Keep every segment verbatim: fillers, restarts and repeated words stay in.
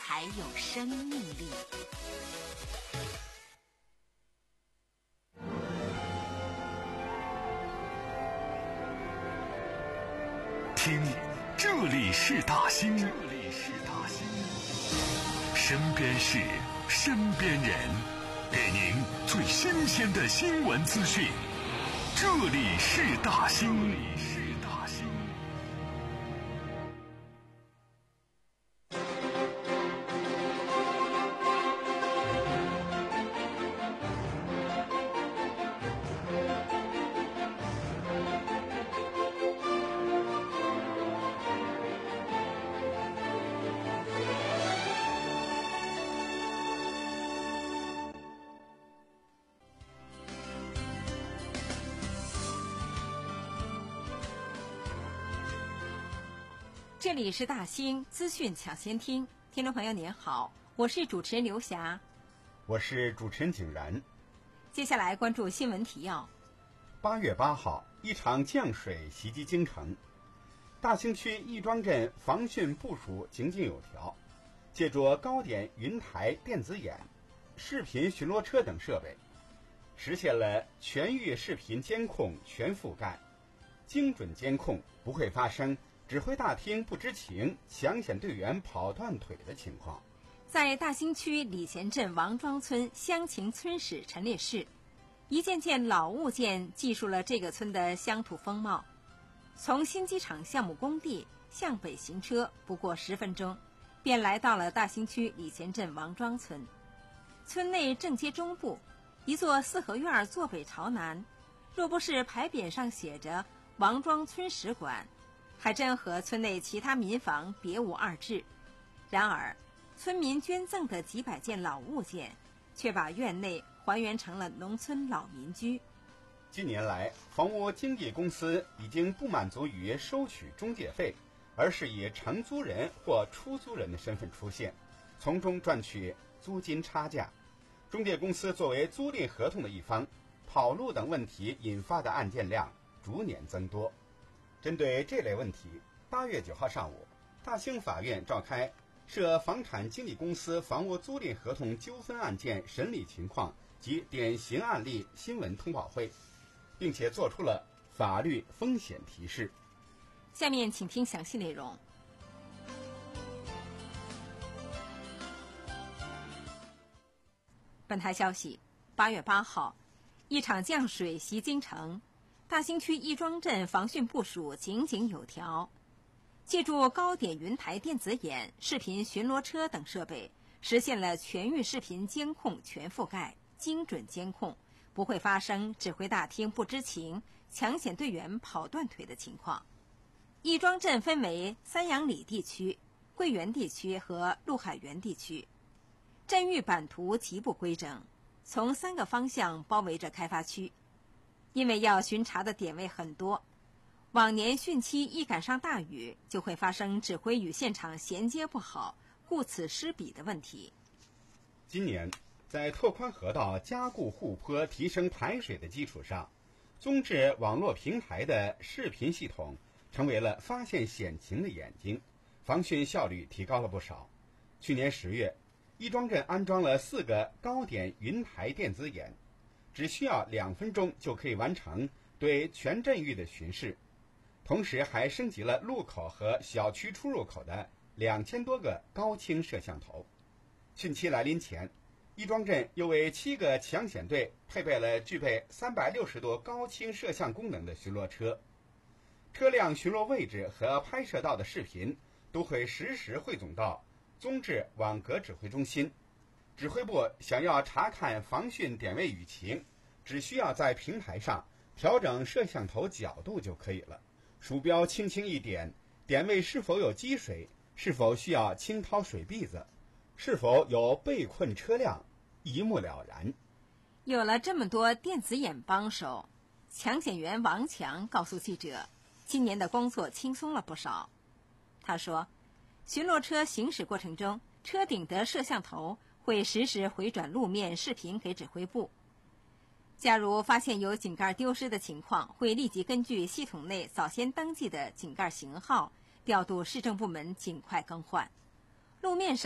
才有生命力。 听，这里是大兴，这里是大兴，身边事，身边人，给您最新鲜的新闻资讯。这里是大兴，这里是大兴。 这里是大兴资讯抢先听，听众朋友您好，我是主持人刘霞， 我是主持人景然。 接下来关注新闻提要。 八月八号，一场降水袭击京城，大兴区亦庄镇防汛部署井井有条，借助高点云台电子眼、视频巡逻车等设备，实现了全域视频监控全覆盖，精准监控不会发生指挥大厅不知情、抢险队员跑断腿的情况。 在大兴区礼贤镇王庄村乡情村史陈列室，一件件老物件记述了这个村的乡土风貌。从新机场项目工地向北行车不过十分钟，便来到了大兴区礼贤镇王庄村。村内正街中部，一座四合院坐北朝南，若不是牌匾上写着王庄村史馆，还真和村内其他民房别无二致。然而村民捐赠的几百件老物件却把院内还原成了农村老民居。 近年来，房屋经纪公司已经不满足于收取中介费，而是以承租人或出租人的身份出现，从中赚取租金差价。中介公司作为租赁合同的一方，跑路等问题引发的案件量逐年增多。针对这类问题，八月九号上午，大兴法院召开涉房产经纪公司房屋租赁合同纠纷案件审理情况及典型案例新闻通报会，并且作出了法律风险提示。 下面请听详细内容。本台消息，八月八号，一场降水袭京城，大兴区亦庄镇防汛部署井井有条，借助高点云台电子眼、视频巡逻车等设备，实现了全域视频监控全覆盖，精准监控不会发生指挥大厅不知情、抢险队员跑断腿的情况。亦庄镇分为三阳里地区、桂园地区和陆海园地区，镇域版图极不规整，从三个方向包围着开发区。因为要巡查的点位很多，往年汛期一赶上大雨，就会发生指挥与现场衔接不好、顾此失彼的问题。 今年，在拓宽河道、加固护坡、提升排水的基础上，综治网络平台的视频系统成为了发现险情的眼睛，防汛效率提高了不少。去年十月，亦庄镇安装了四个高点云台电子眼，只需要两分钟就可以完成对全镇域的巡视，同时还升级了路口和小区出入口的两千多个高清摄像头。汛期来临前，亦庄镇又为七个抢险队配备了具备三百六十度高清摄像功能的巡逻车，车辆巡逻位置和拍摄到的视频都会实时汇总到综治网格指挥中心。指挥部想要查看防汛点位雨情，只需要在平台上调整摄像头角度就可以了，鼠标轻轻一点，点位是否有积水，是否需要清掏水篦子，是否有被困车辆，一目了然。 有了这么多电子眼帮手，抢险员王强告诉记者，今年的工作轻松了不少。他说，巡逻车行驶过程中，车顶的摄像头会实时回转路面视频给指挥部。假如发现有井盖丢失的情况，会立即根据系统内早先登记的井盖型号，调度市政部门尽快更换。路面上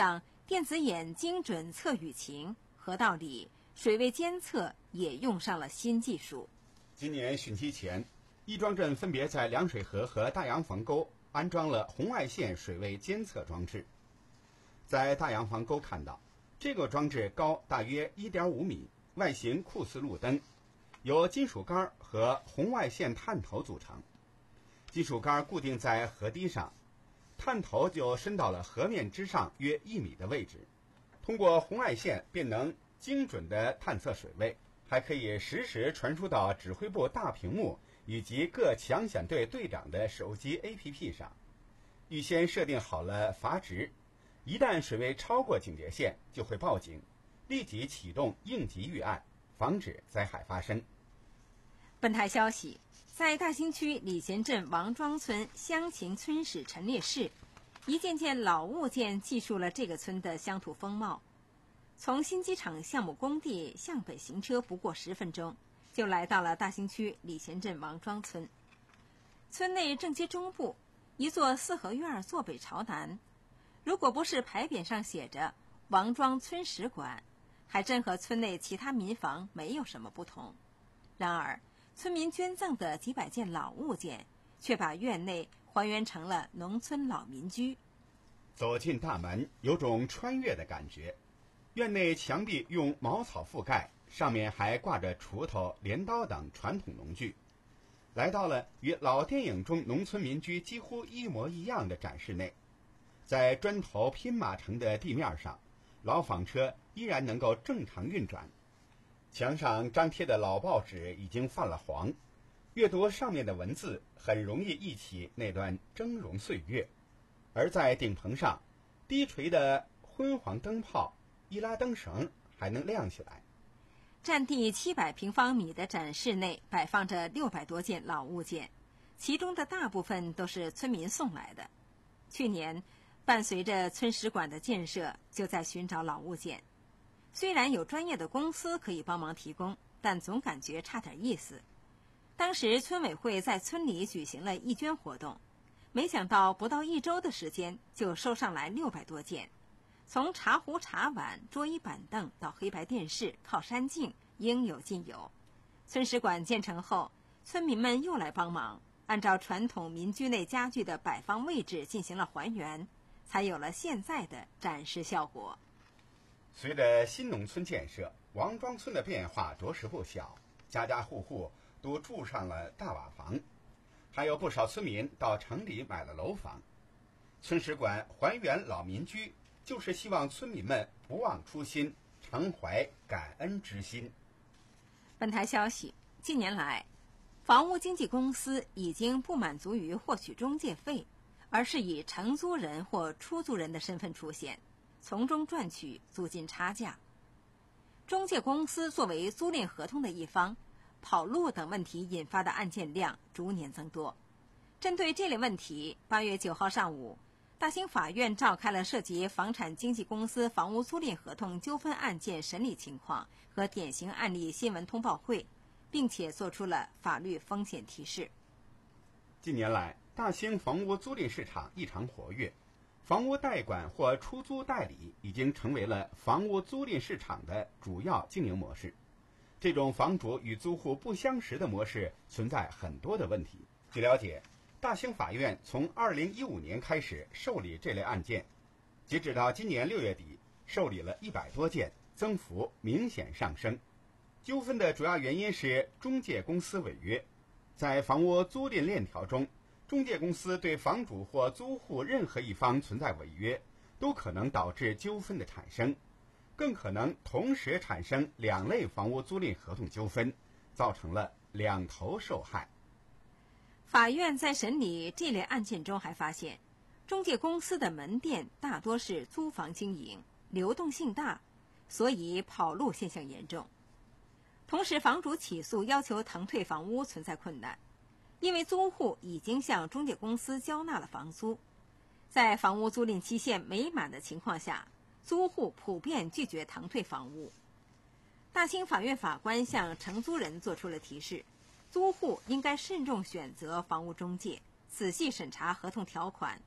电子眼精准测雨情，河道里水位监测也用上了新技术。 今年汛期前，亦庄镇分别在凉水河和大洋房沟安装了红外线水位监测装置。在大洋房沟看到，这个装置高大约 一点五米，外形酷似路灯，由金属杆和红外线探头组成。金属杆固定在河堤上，探头就伸到了河面之上约一米的位置，通过红外线便能精准地探测水位，还可以实时传输到指挥部大屏幕以及各抢险队队长的手机 A P P 上。预先设定好了阀值，一旦水位超过警戒线就会报警，立即启动应急预案，防止灾害发生。 本台消息，在大兴区礼贤镇王庄村乡情村史陈列室，一件件老物件记述了这个村的乡土风貌。从新机场项目工地向北行车不过十分钟，就来到了大兴区礼贤镇王庄村。村内正街中部，一座四合院坐北朝南。如果不是牌匾上写着王庄村史馆，还真和村内其他民房没有什么不同。然而村民捐赠的几百件老物件，却把院内还原成了农村老民居。 走进大门，有种穿越的感觉。院内墙壁用茅草覆盖，上面还挂着锄头、镰刀等传统农具。来到了与老电影中农村民居几乎一模一样的展示内，在砖头拼码成的地面上，老纺车依然能够正常运转。墙上张贴的老报纸已经泛了黄，阅读上面的文字很容易忆起那段峥嵘岁月。而在顶棚上，低垂的昏黄灯泡，一拉灯绳还能亮起来。 占地七百平方米的展示内摆放着六百多件老物件，其中的大部分都是村民送来的。去年伴随着村史馆的建设，就在寻找老物件。虽然有专业的公司可以帮忙提供，但总感觉差点意思。当时村委会在村里举行了义捐活动，没想到不到一周的时间就收上来六百多件，从茶壶、茶碗、桌椅板凳到黑白电视、靠山镜，应有尽有。村史馆建成后，村民们又来帮忙，按照传统民居内家具的摆放位置进行了还原，才有了现在的展示效果。 随着新农村建设，王庄村的变化着实不小，家家户户都住上了大瓦房，还有不少村民到城里买了楼房。村史馆还原老民居，就是希望村民们不忘初心，常怀感恩之心。 本台消息，近年来，房屋经纪公司已经不满足于获取中介费，而是以承租人或出租人的身份出现，从中赚取租金差价。中介公司作为租赁合同的一方，跑路等问题引发的案件量逐年增多。针对这类问题，八月九号上午，大兴法院召开了涉及房产经纪公司房屋租赁合同纠纷案件审理情况和典型案例新闻通报会，并且作出了法律风险提示。 近年来，大兴房屋租赁市场异常活跃，房屋代管或出租代理已经成为了房屋租赁市场的主要经营模式。这种房主与租户不相识的模式存在很多的问题。据了解，大兴法院从二零一五年开始受理这类案件，截止到今年六月底，受理了一百多件，增幅明显上升。纠纷的主要原因是中介公司违约。在房屋租赁链条中，中介公司对房主或租户任何一方存在违约，都可能导致纠纷的产生，更可能同时产生两类房屋租赁合同纠纷，造成了两头受害。 法院在审理这类案件中还发现，中介公司的门店大多是租房经营，流动性大，所以跑路现象严重。同时，房主起诉要求腾退房屋存在困难，因为租户已经向中介公司交纳了房租。在房屋租赁期限没满的情况下，租户普遍拒绝腾退房屋。大兴法院法官向承租人作出了提示，租户应该慎重选择房屋中介，仔细审查合同条款，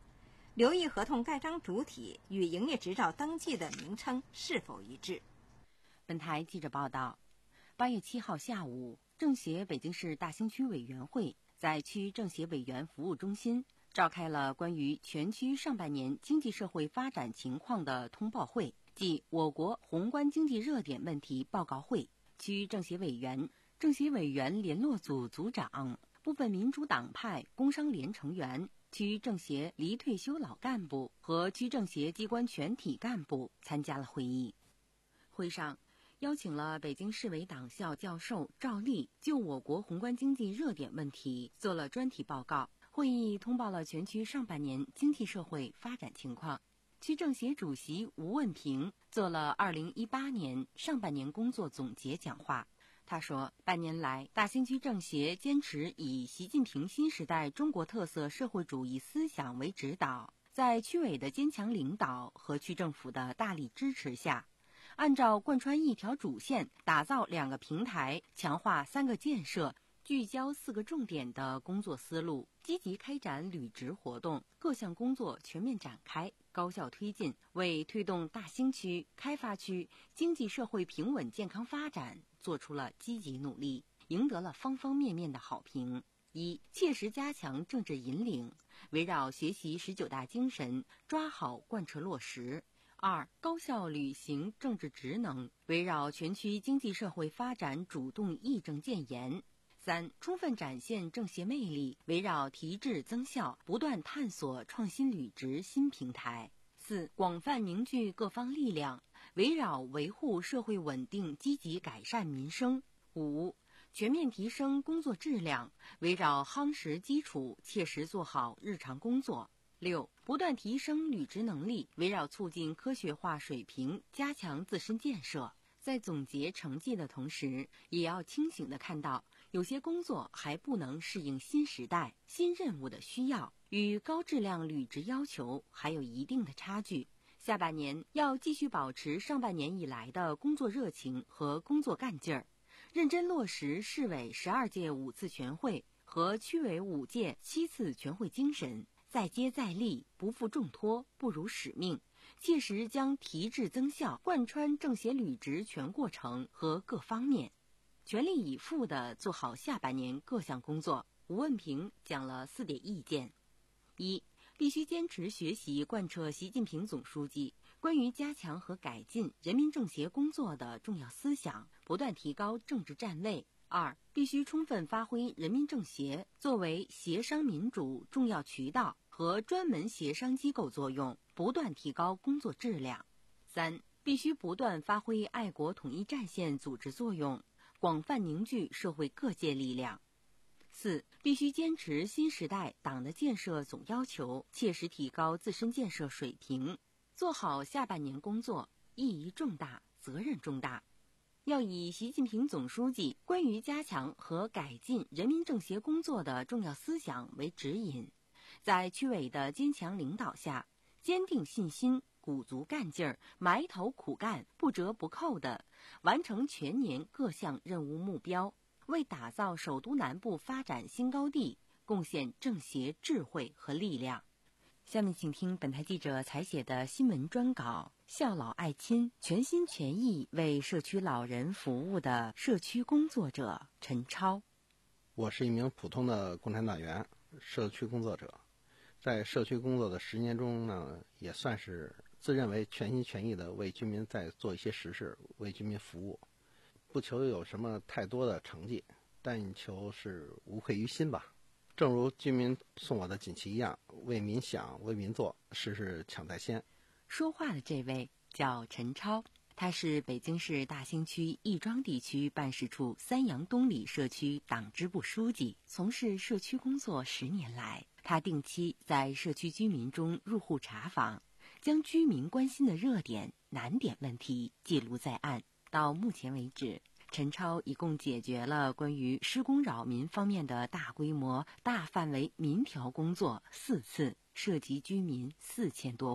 留意合同盖章主体与营业执照登记的名称是否一致。 本台记者报道，八月七号下午，政协北京市大兴区委员会在区政协委员服务中心召开了关于全区上半年经济社会发展情况的通报会，即我国宏观经济热点问题报告会。区政协委员、政协委员联络组组长、部分民主党派工商联成员、区政协离退休老干部和区政协机关全体干部参加了会议。会上邀请了北京市委党校教授赵立就我国宏观经济热点问题做了专题报告。会议通报了全区上半年经济社会发展情况。区政协主席吴问平做了二零一八年上半年工作总结讲话。他说，半年来，大兴区政协坚持以习近平新时代中国特色社会主义思想为指导，在区委的坚强领导和区政府的大力支持下，按照贯穿一条主线，打造两个平台，强化三个建设，聚焦四个重点的工作思路，积极开展履职活动，各项工作全面展开，高效推进，为推动大兴区、开发区经济社会平稳健康发展做出了积极努力，赢得了方方面面的好评。一、切实加强政治引领，围绕学习十九大精神，抓好贯彻落实。二、高效履行政治职能，围绕全区经济社会发展主动议政建言。三、充分展现政协魅力，围绕提质增效，不断探索创新履职新平台。四、广泛凝聚各方力量，围绕维护社会稳定，积极改善民生。五、全面提升工作质量，围绕夯实基础，切实做好日常工作。六、不断提升履职能力，围绕促进科学化水平，加强自身建设。在总结成绩的同时，也要清醒地看到，有些工作还不能适应新时代、新任务的需要，与高质量履职要求还有一定的差距。下半年要继续保持上半年以来的工作热情和工作干劲儿，认真落实市委十二届五次全会和区委五届七次全会精神，再接再厉，不负重托，不辱使命，切实将提质增效贯穿政协履职全过程和各方面，全力以赴地做好下半年各项工作。吴问平讲了四点意见：一、必须坚持学习贯彻习近平总书记关于加强和改进人民政协工作的重要思想，不断提高政治站位。二、必须充分发挥人民政协作为协商民主重要渠道和专门协商机构作用，不断提高工作质量。三、必须不断发挥爱国统一战线组织作用，广泛凝聚社会各界力量。四、必须坚持新时代党的建设总要求，切实提高自身建设水平，做好下半年工作，意义重大，责任重大。要以习近平总书记关于加强和改进人民政协工作的重要思想为指引，在区委的坚强领导下，坚定信心，鼓足干劲儿，埋头苦干，不折不扣地完成全年各项任务目标，为打造首都南部发展新高地贡献政协智慧和力量。下面请听本台记者采写的新闻专稿：孝老爱亲，全心全意为社区老人服务的社区工作者陈超。 我是一名普通的共产党员，社区工作者。在社区工作的十年中呢，也算是自认为全心全意的为居民在做一些实事，为居民服务。不求有什么太多的成绩，但求是无愧于心吧。正如居民送我的锦旗一样，为民想，为民做，事事抢在先。 说话的这位叫陈超，他是北京市大兴区亦庄地区办事处三阳东里社区党支部书记，从事社区工作十年来，他定期在社区居民中入户查访，将居民关心的热点、难点问题记录在案。到目前为止，陈超一共解决了关于施工扰民方面的大规模、大范围民调工作四次，涉及居民四千多户，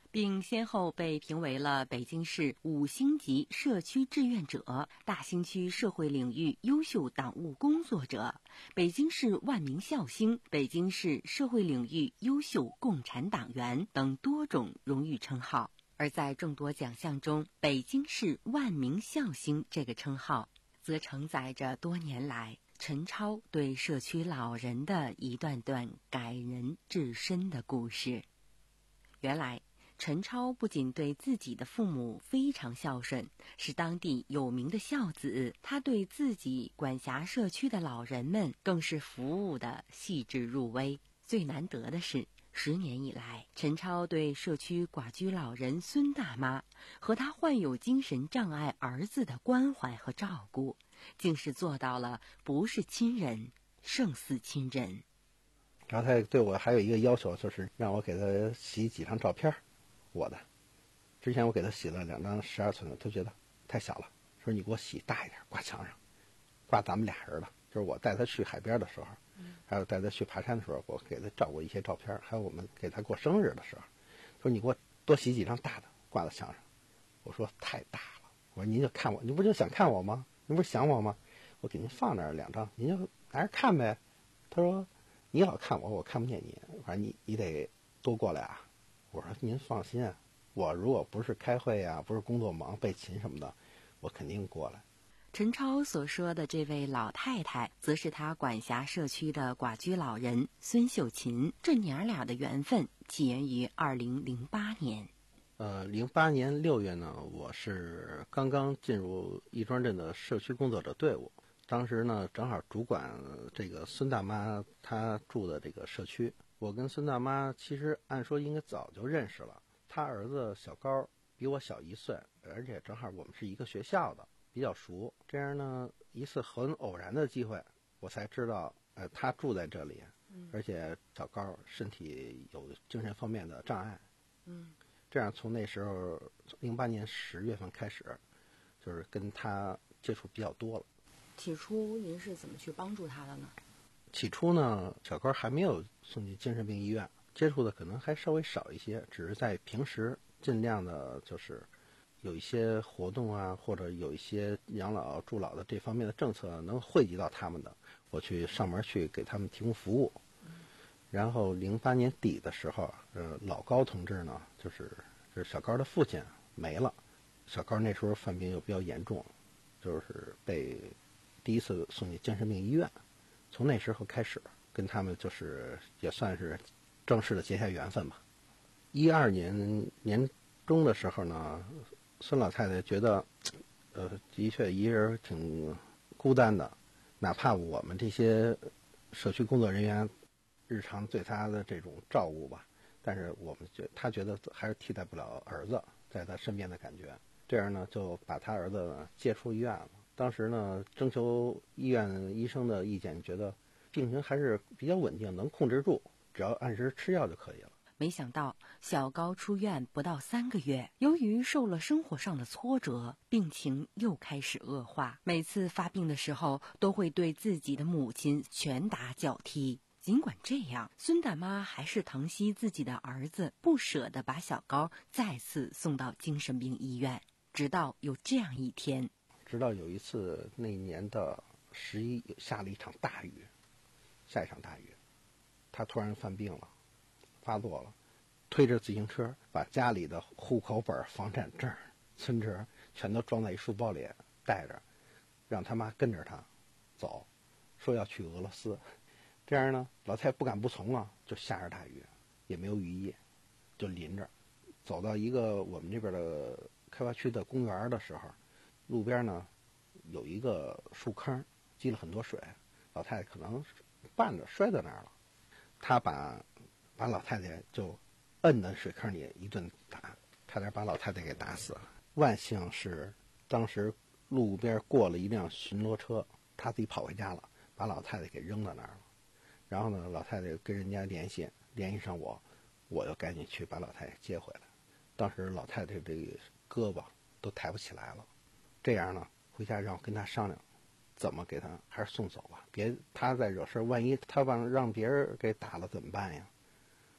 并先后被评为了北京市五星级社区志愿者、大兴区社会领域优秀党务工作者、北京市万名孝星、北京市社会领域优秀共产党员等多种荣誉称号。而在众多奖项中，北京市万名孝星这个称号，则承载着多年来陈超对社区老人的一段段感人至深的故事。原来陈超不仅对自己的父母非常孝顺，是当地有名的孝子，他对自己管辖社区的老人们更是服务的细致入微。最难得的是，十年以来，陈超对社区寡居老人孙大妈和他患有精神障碍儿子的关怀和照顾，竟是做到了不是亲人胜似亲人。 然后他对我还有一个要求，就是让我给他洗几张照片，我的。之前我给他洗了两张十二寸的，他觉得太小了，说你给我洗大一点，挂墙上，挂咱们俩人的。就是我带他去海边的时候，还有带他去爬山的时候，我给他照过一些照片，还有我们给他过生日的时候，说你给我多洗几张大的，挂在墙上。我说太大了，我说您就看我，您不就想看我吗？您不是想我吗？我给您放那儿两张，您就拿着看呗。他说你老看我，我看不见你，反正你你得多过来啊。我说您放心啊，我如果不是开会啊，不是工作忙备勤什么的，我肯定过来。 陈超所说的这位老太太，则是他管辖社区的寡居老人孙秀琴。这娘俩的缘分起源于二零零八年。 呃，零八年六月呢，我是刚刚进入亦庄镇的社区工作者队伍。当时呢，正好主管这个孙大妈她住的这个社区。我跟孙大妈其实按说应该早就认识了，她儿子小高比我小一岁，而且正好我们是一个学校的，比较熟。这样呢，一次很偶然的机会，我才知道，呃，她住在这里，而且小高身体有精神方面的障碍。 嗯， 这样从那时候，零八年十月份开始，就是跟她接触比较多了。 起初您是怎么去帮助他的呢？ 起初呢，小高还没有送进精神病医院，接触的可能还稍微少一些，只是在平时尽量的就是有一些活动啊，或者有一些养老助老的这方面的政策能惠及到他们的，我去上门去给他们提供服务。然后零八年底的时候，呃，老高同志呢，就是就是小高的父亲没了，小高那时候犯病又比较严重，就是被第一次送进精神病医院。从那时候开始，跟他们就是也算是正式的结下缘分吧。一二年年中的时候呢，孙老太太觉得，呃，的确一人挺孤单的，哪怕我们这些社区工作人员日常对她的这种照顾吧，但是我们觉她觉得还是替代不了儿子在她身边的感觉。这样呢，就把她儿子呢接出医院了。当时呢，征求医院医生的意见，觉得病情还是比较稳定，能控制住，只要按时吃药就可以了。 没想到小高出院不到三个月，由于受了生活上的挫折，病情又开始恶化。每次发病的时候，都会对自己的母亲拳打脚踢。尽管这样，孙大妈还是疼惜自己的儿子，不舍得把小高再次送到精神病医院。直到有这样一天， 直到有一次那年的十一下了一场大雨，下一场大雨，他突然犯病了，发作了，推着自行车把家里的户口本、房产证、存折全都装在一书包里带着，让他妈跟着他走，说要去俄罗斯。这样呢，老太太不敢不从啊，就下着大雨，也没有雨衣，就淋着走到一个我们这边的开发区的公园的时候，路边呢有一个树坑，积了很多水，老太太可能绊着摔在那儿了，他把把老太太就摁在水坑里一顿打，差点把老太太给打死了。万幸是当时路边过了一辆巡逻车，他自己跑回家了，把老太太给扔到那儿了。然后呢，老太太跟人家联系，联系上我，我就赶紧去把老太太接回来。当时老太太这个胳膊都抬不起来了，这样呢，回家让我跟她商量，怎么给她还是送走吧，别她再惹事，万一她把让别人给打了怎么办呀？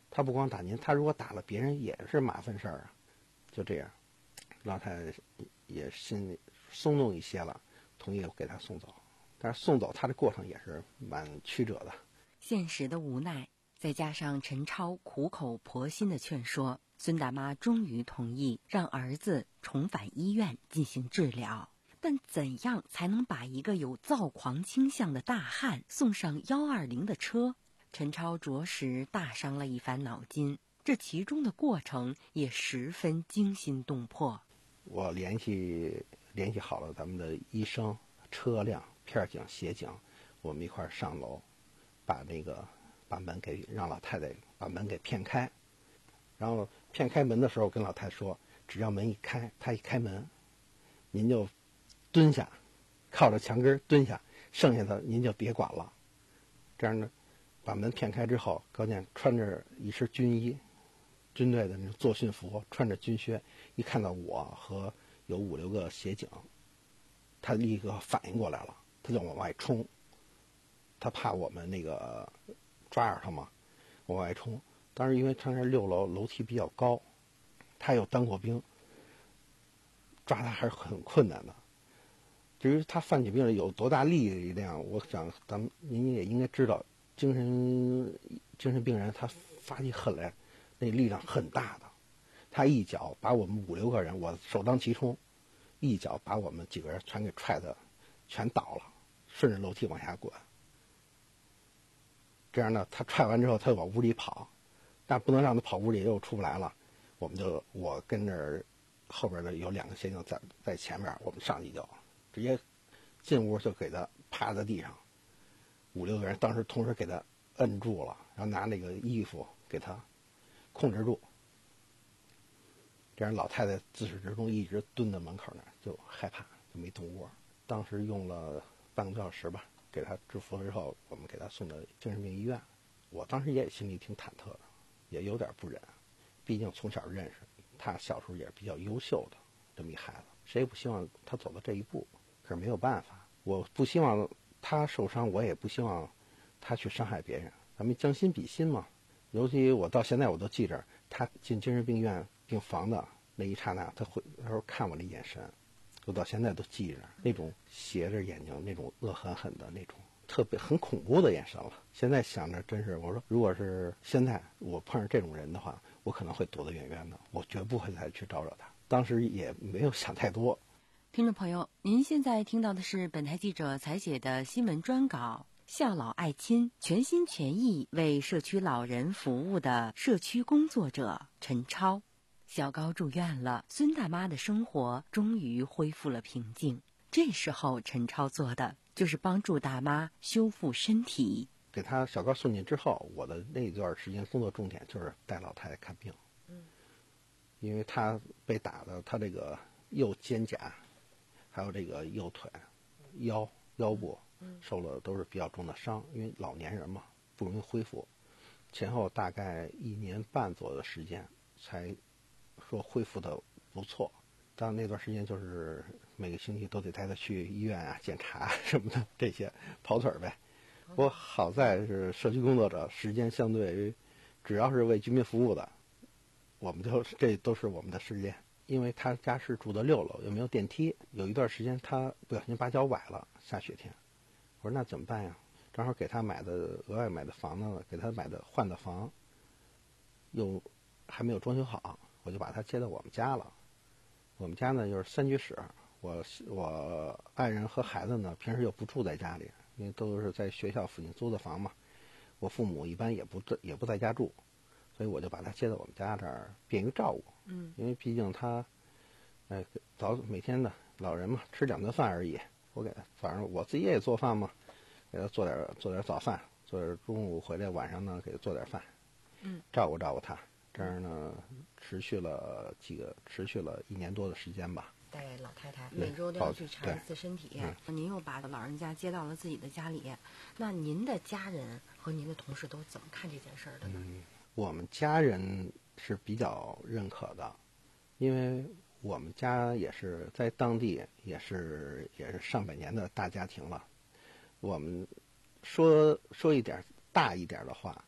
他不光打您，他如果打了别人也是麻烦事儿啊。就这样，老太太也心里松动一些了，同意给他送走。但是送走他的过程也是蛮曲折的。 现实的无奈，再加上陈超苦口婆心的劝说，孙大妈终于同意让儿子重返医院进行治疗。但怎样才能把一个有躁狂倾向的大汉送上幺二零的车？陈超着实大伤了一番脑筋，这其中的过程也十分惊心动魄。 我联系联系好了咱们的医生、车辆、片警、协警，我们一块儿上楼，把那个把门给让老太太把门给骗开。然后骗开门的时候，跟老太太说，只要门一开，她一开门，您就蹲下，靠着墙根蹲下，剩下的您就别管了。这样呢，把门骗开之后，高健穿着一身军衣，军队的那种作训服，穿着军靴，一看到我和有五六个协警，他立刻反应过来了，他就往外冲。他怕我们那个抓着他嘛，往外冲。当时因为他那六楼楼梯比较高，他又当过兵，抓他还是很困难的。至于他犯起病来有多大力量，我想咱们您也应该知道，精神精神病人他发起狠来，那力量很大的。他一脚把我们五六个人，我首当其冲，一脚把我们几个人全给踹的全倒了，顺着楼梯往下滚。这样呢，他踹完之后，他又往屋里跑，但不能让他跑屋里又出不来了。我们就我跟这儿后边的有两个协警在在前面，我们上去就直接进屋就给他趴在地上，五六个人当时同时给他摁住了，然后拿那个衣服给他控制住。这样老太太自始至终一直蹲在门口那儿，就害怕，就没动窝。当时用了半个多小时吧，给他制服了之后，我们给他送到精神病医院。我当时也心里挺忐忑的，也有点不忍，毕竟从小认识他，小时候也是比较优秀的这么一孩子，谁也不希望他走到这一步。可是没有办法，我不希望他受伤，我也不希望他去伤害别人，咱们将心比心嘛。尤其我到现在我都记着，他进精神病院病房的那一刹那，他会他说看我那眼神，我到现在都记着，那种斜着眼睛，那种恶狠狠的那种特别很恐怖的眼神了。现在想着真是，我说如果是现在我碰上这种人的话，我可能会躲得远远的，我绝不会再去招惹他。当时也没有想太多。 听众朋友，您现在听到的是本台记者采写的新闻专稿，孝老爱亲，全心全意为社区老人服务的社区工作者陈超。小高住院了，孙大妈的生活终于恢复了平静。这时候陈超做的就是帮助大妈修复身体。 给他小高送进之后，我的那段时间工作重点就是带老太太看病。嗯，因为他被打的，他这个右肩胛还有这个右腿腰腰部受了都是比较重的伤，因为老年人嘛不容易恢复，前后大概一年半左右的时间才说恢复的不错。但那段时间就是每个星期都得带他去医院啊检查什么的，这些跑腿呗。我好在是社区工作者，时间相对于只要是为居民服务的，我们就这都是我们的时间。因为他家是住的六楼，又没有电梯，有一段时间他不小心把脚崴了，下雪天。我说那怎么办呀？正好给他买的额外买的房呢，给他买的换的房，又还没有装修好，我就把他接到我们家了。我们家呢就是三居室，我我爱人和孩子呢平时又不住在家里，因为都是在学校附近租的房嘛。我父母一般也不也不在家住，所以我就把他接到我们家这儿，便于照顾。嗯，因为毕竟他，哎，早每天的老人嘛，吃两顿饭而已。我给他早上我自己也做饭嘛，给他做点做点早饭，做点中午回来晚上呢给他做点饭，嗯，照顾照顾他。这样呢，持续了几个，持续了一年多的时间吧。 带老太太每周都要去查一次身体，嗯、您又把老人家接到了自己的家里，那您的家人和您的同事都怎么看这件事儿的呢？ 嗯，我们家人是比较认可的，因为我们家也是在当地也是也是上百年的大家庭了。我们说说一点大一点的话，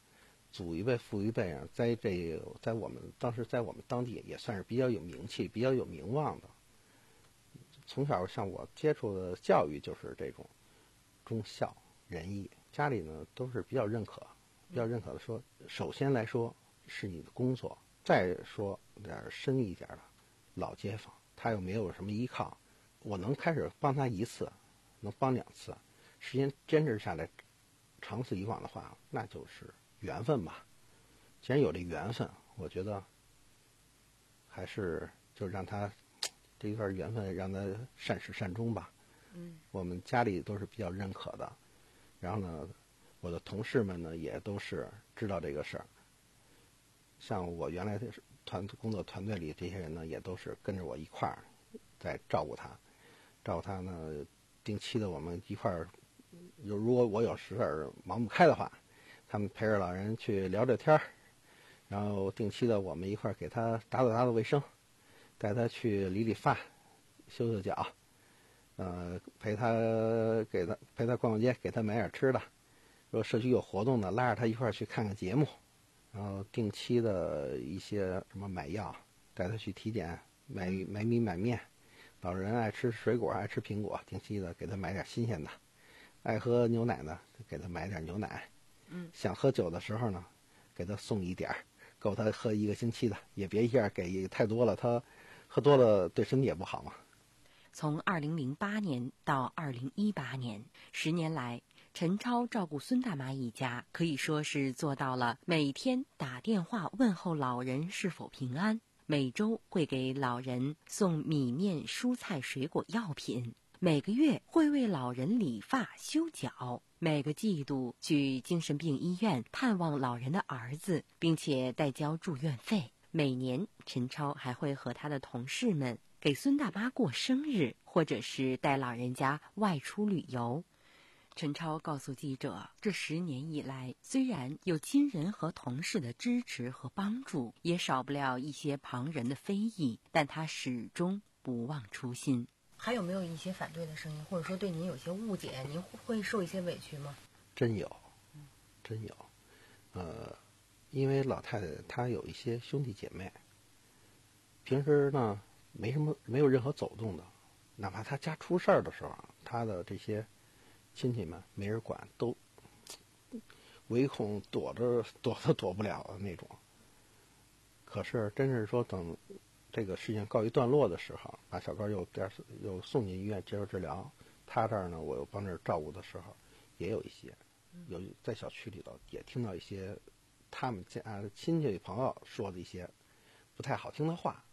祖一辈父一辈啊，在这在我们当时在我们当地也算是比较有名气、比较有名望的。从小像我接触的教育就是这种忠孝仁义，家里呢都是比较认可，比较认可的说，首先来说是你的工作，再说点深一点的老街坊，他又没有什么依靠，我能开始帮他一次，能帮两次，时间坚持下来，长此以往的话，那就是缘分吧。既然有这缘分，我觉得还是就让他这一段缘分让他善始善终吧。 嗯， 我们家里都是比较认可的，然后呢，我的同事们呢也都是知道这个事儿。像我原来的团工作团队里这些人呢，也都是跟着我一块儿在照顾他，照顾他呢，定期的我们一块儿，就如果我有事儿忙不开的话，他们陪着老人去聊着天儿，然后定期的我们一块儿给他打扫打扫卫生，带他去理理发，修修脚，呃，陪他给他陪他逛逛街，给他买点吃的。如果社区有活动呢，拉着他一块儿去看看节目，然后定期的一些什么买药，带他去体检，买买米买面。老人爱吃水果，爱吃苹果，定期的给他买点新鲜的。爱喝牛奶呢，给他买点牛奶。 嗯， 想喝酒的时候呢，给他送一点儿，够他喝一个星期的，也别一下给太多了，他喝多了对身体也不好嘛。 从二零零八年到二零一八年，十年来，陈超照顾孙大妈一家，可以说是做到了每天打电话问候老人是否平安，每周会给老人送米面、蔬菜、水果、药品，每个月会为老人理发、修脚，每个季度去精神病医院探望老人的儿子，并且代交住院费。每年，陈超还会和他的同事们给孙大妈过生日，或者是带老人家外出旅游。陈超告诉记者，这十年以来，虽然有亲人和同事的支持和帮助，也少不了一些旁人的非议，但他始终不忘初心。还有没有一些反对的声音，或者说对您有些误解，您会受一些委屈吗？ 真有，真有。呃，因为老太太她有一些兄弟姐妹，平时呢没什么没有任何走动的，哪怕她家出事儿的时候，她的这些亲戚们没人管，都唯恐躲着躲都躲不了的那种。可是真是说等这个事情告一段落的时候，把小高又又送进医院接受治疗，他这儿呢我又帮着照顾的时候，也有一些有在小区里头也听到一些他们家亲戚朋友说的一些不太好听的话，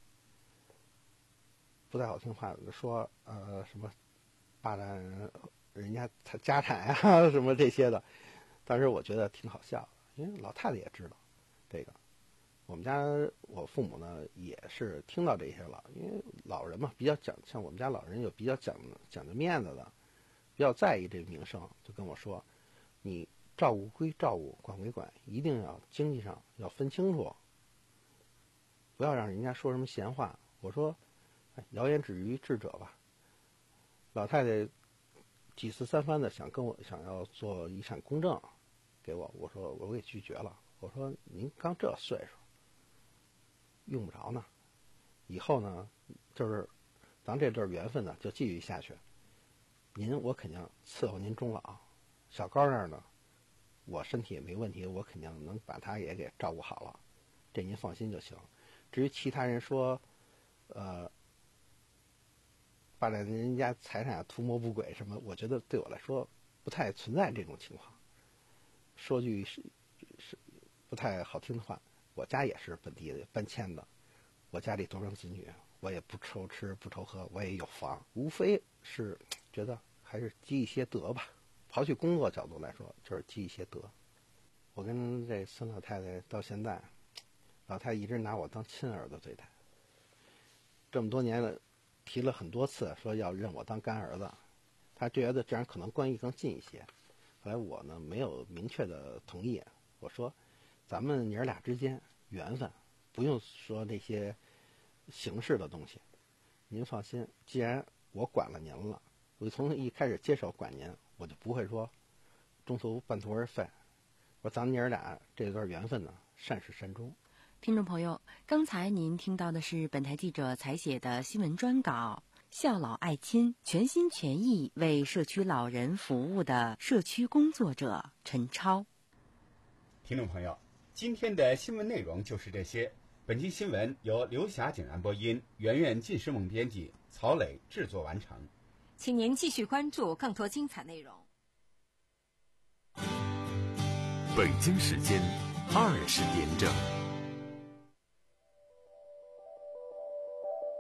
不太好听话说呃什么霸占人家他家产啊什么这些的，但是我觉得挺好笑的，因为老太太也知道这个。我们家我父母呢也是听到这些了，因为老人嘛比较讲，像我们家老人有比较讲讲究面子的，比较在意这个名声，就跟我说，你照顾归照顾，管归管，一定要经济上要分清楚，不要让人家说什么闲话。我说，哎，谣言止于智者吧。老太太几次三番的想跟我想要做遗产公证给我，我说我给拒绝了。我说您刚这岁数，用不着呢。以后呢，就是咱这段缘分呢就继续下去。您我肯定伺候您终老。小高那儿呢，我身体也没问题，我肯定能把他也给照顾好了，这您放心就行。至于其他人说，呃，霸占人家财产图谋不轨什么，我觉得对我来说不太存在这种情况。说句是是不太好听的话，我家也是本地的搬迁的，我家里独生子女，我也不愁吃不愁喝，我也有房，无非是觉得还是积一些德吧。刨去工作角度来说，就是积一些德。我跟这孙老太太到现在，老太太一直拿我当亲儿子对待。这么多年了，提了很多次说要认我当干儿子，她觉得这样可能关系更近一些。后来我呢没有明确的同意，我说咱们娘俩之间缘分，不用说那些形式的东西。您放心，既然我管了您了，我从一开始接手管您，我就不会说中途半途而废。 我咱们娘儿俩这段缘分呢，善始善终。 听众朋友，刚才您听到的是本台记者采写的新闻专稿，孝老爱亲，全心全意为社区老人服务的社区工作者陈超。 听众朋友，今天的新闻内容就是这些。本期新闻由刘霞景然播音，圆圆近视梦编辑，曹磊制作完成。 请您继续关注更多精彩内容。 北京时间二十点整。